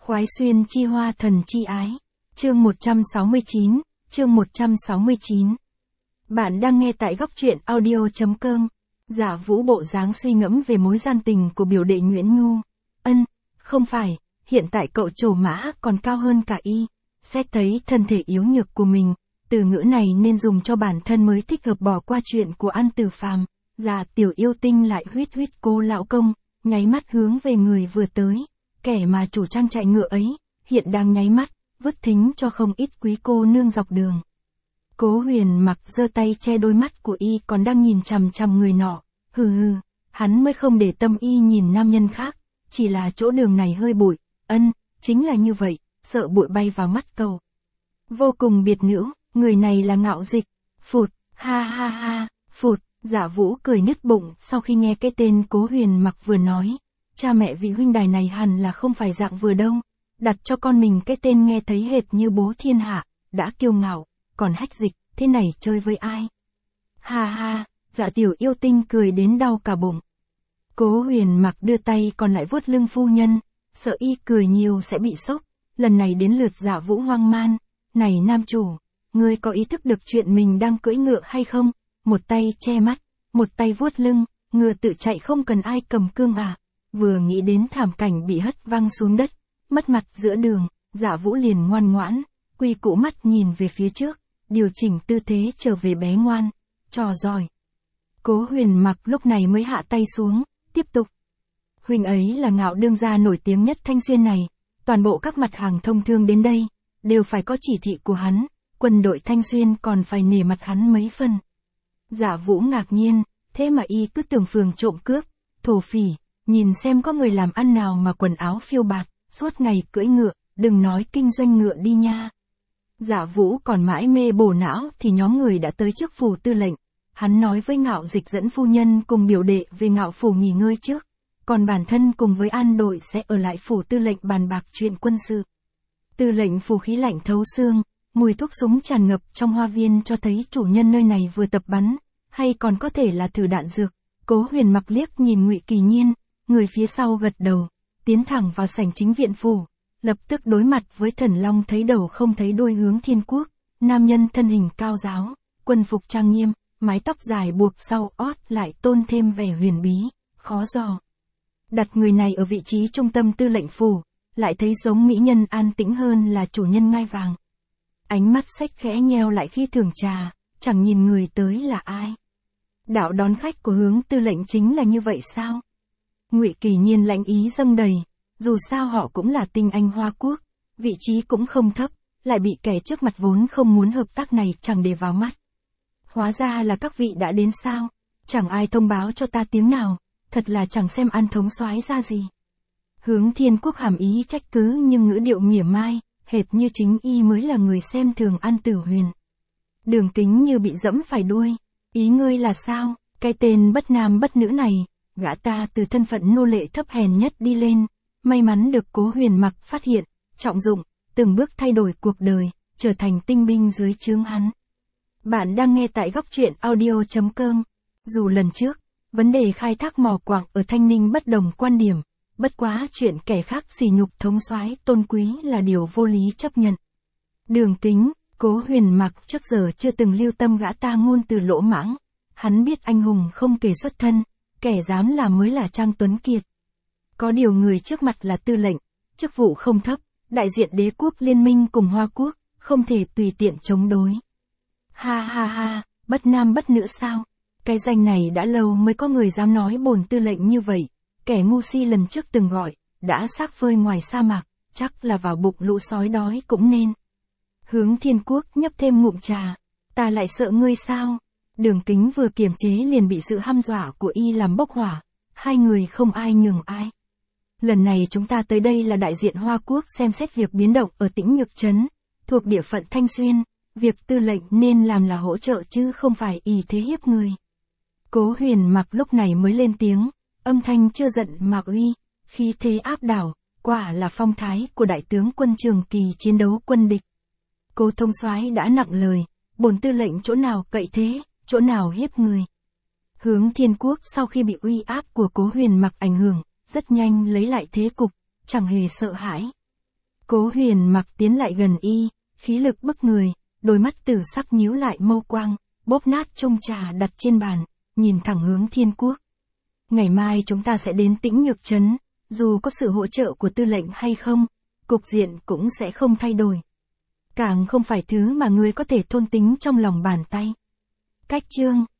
Khoái xuyên chi hoa thần chi ái. Chương 169, chương 169. Bạn đang nghe tại góc truyện audio.com. Giả Vũ bộ dáng suy ngẫm về mối gian tình của biểu đệ Nguyễn Nhu. Không phải, hiện tại cậu trổ mã còn cao hơn cả y. Xét thấy thân thể yếu nhược của mình, từ ngữ này nên dùng cho bản thân mới thích hợp, bỏ qua chuyện của An Tử Phàm. Giả Tiểu Yêu Tinh lại huýt cô lão công, nháy mắt hướng về người vừa tới. Kẻ mà chủ trang trại ngựa ấy, hiện đang nháy mắt, vứt thính cho không ít quý cô nương dọc đường. Cố Huyền Mặc giơ tay che đôi mắt của y còn đang nhìn chằm chằm người nọ. Hắn mới không để tâm y nhìn nam nhân khác, chỉ là chỗ đường này hơi bụi. Chính là như vậy, sợ bụi bay vào mắt cậu. Vô cùng biệt nữ, người này là Ngạo Dịch. Phụt, ha, phụt. Giả Vũ cười nứt bụng sau khi nghe cái tên Cố Huyền Mặc vừa nói. Cha mẹ vị huynh đài này hẳn là không phải dạng vừa đâu. Đặt cho con mình cái tên nghe thấy hệt như bố thiên hạ, đã kiêu ngạo, còn hách dịch, thế này chơi với ai? Ha, Dạ Tiểu Yêu Tinh cười đến đau cả bụng. Cố Huyền Mặc đưa tay còn lại vuốt lưng phu nhân, sợ y cười nhiều sẽ bị sốc. Lần này đến lượt Giả Vũ hoang man. Này nam chủ, ngươi có ý thức được chuyện mình đang cưỡi ngựa hay không? Một tay che mắt, một tay vuốt lưng, ngựa tự chạy không cần ai cầm cương à? Vừa nghĩ đến thảm cảnh bị hất văng xuống đất, mất mặt giữa đường, Giả Vũ liền ngoan ngoãn, quy củ mắt nhìn về phía trước, điều chỉnh tư thế trở về bé ngoan, trò giỏi. Cố Huyền Mặc lúc này mới hạ tay xuống, tiếp tục. Huynh ấy là Ngạo đương gia nổi tiếng nhất Thanh Xuyên này, toàn bộ các mặt hàng thông thương đến đây, đều phải có chỉ thị của hắn, quân đội Thanh Xuyên còn phải nể mặt hắn mấy phần. Giả Vũ ngạc nhiên, thế mà y cứ tưởng phường trộm cướp, thổ phỉ, nhìn xem có người làm ăn nào mà quần áo phiêu bạt, suốt ngày cưỡi ngựa, đừng nói kinh doanh ngựa đi nha. Giả Vũ còn mãi mê bổ não thì nhóm người đã tới trước phủ tư lệnh. Hắn nói với Ngạo Dịch dẫn phu nhân cùng biểu đệ về Ngạo phủ nghỉ ngơi trước, còn bản thân cùng với An đội sẽ ở lại phủ tư lệnh bàn bạc chuyện quân sự. Tư lệnh phủ khí lạnh thấu xương, mùi thuốc súng tràn ngập trong hoa viên cho thấy chủ nhân nơi này vừa tập bắn, hay còn có thể là thử đạn dược. Cố Huyền Mặc liếc nhìn Ngụy Kỳ Nhiên, người phía sau gật đầu, tiến thẳng vào sảnh chính viện phủ, lập tức đối mặt với Thần Long thấy đầu không thấy đuôi hướng Thiên Quốc. Nam nhân thân hình cao ráo, quân phục trang nghiêm, mái tóc dài buộc sau ót lại tôn thêm vẻ huyền bí, khó dò. Đặt người này ở vị trí trung tâm tư lệnh phủ, lại thấy giống mỹ nhân an tĩnh hơn là chủ nhân ngai vàng. Ánh mắt xếch khẽ nheo lại khi thưởng trà, chẳng nhìn người tới là ai. Đạo đón khách của hướng tư lệnh chính là như vậy sao? Ngụy Kỳ Nhiên lãnh ý dâng đầy, dù sao họ cũng là tinh anh Hoa Quốc, vị trí cũng không thấp, lại bị kẻ trước mặt vốn không muốn hợp tác này chẳng để vào mắt. Hóa ra là các vị đã đến sao? Chẳng ai thông báo cho ta tiếng nào, thật là chẳng xem An thống soái ra gì. Hướng Thiên Quốc hàm ý trách cứ nhưng ngữ điệu mỉa mai, hệt như chính y mới là người xem thường An Tử Huyền. Đường Kính như bị dẫm phải đuôi, ý ngươi là sao? Cái tên bất nam bất nữ này, gã ta từ thân phận nô lệ thấp hèn nhất đi lên, may mắn được Cố Huyền Mặc phát hiện, trọng dụng, từng bước thay đổi cuộc đời, trở thành tinh binh dưới trướng hắn. Bạn đang nghe tại góc truyện audio.com. Dù lần trước, vấn đề khai thác mỏ quặng ở Thanh Ninh bất đồng quan điểm, bất quá chuyện kẻ khác sỉ nhục thống soái tôn quý là điều vô lý chấp nhận. Đường Kính, Cố Huyền Mặc trước giờ chưa từng lưu tâm gã ta ngôn từ lỗ mãng. Hắn biết anh hùng không kể xuất thân, kẻ dám làm mới là Trang Tuấn Kiệt. Có điều người trước mặt là tư lệnh, chức vụ không thấp, đại diện đế quốc liên minh cùng Hoa Quốc, không thể tùy tiện chống đối. Ha, bất nam bất nữ sao? Cái danh này đã lâu mới có người dám nói bổn tư lệnh như vậy. Kẻ ngu si lần trước từng gọi, đã xác phơi ngoài sa mạc, chắc là vào bụng lũ sói đói cũng nên. Hướng Thiên Quốc nhấp thêm ngụm trà, ta lại sợ ngươi sao? Đường Kính vừa kiềm chế liền bị sự hăm dọa của y làm bốc hỏa, hai người không ai nhường ai. Lần này chúng ta tới đây là đại diện Hoa Quốc xem xét việc biến động ở Tĩnh Nhược Trấn, thuộc địa phận Thanh Xuyên, việc tư lệnh nên làm là hỗ trợ chứ không phải ỷ thế hiếp người. Cố Huyền Mặc lúc này mới lên tiếng, âm thanh chưa giận mà uy, khí thế áp đảo, quả là phong thái của đại tướng quân trường kỳ chiến đấu quân địch. Cố thống soái đã nặng lời, bổn tư lệnh chỗ nào cậy thế, chỗ nào hiếp người. Hướng Thiên Quốc sau khi bị uy áp của Cố Huyền Mặc ảnh hưởng, rất nhanh lấy lại thế cục, chẳng hề sợ hãi. Cố Huyền Mặc tiến lại gần y, khí lực bức người, đôi mắt tử sắc nhíu lại mâu quang, bóp nát chung trà đặt trên bàn, nhìn thẳng hướng Thiên Quốc. Ngày mai chúng ta sẽ đến Tĩnh Nhược Trấn, dù có sự hỗ trợ của tư lệnh hay không, cục diện cũng sẽ không thay đổi. Càng không phải thứ mà ngươi có thể thôn tính trong lòng bàn tay. Cách chương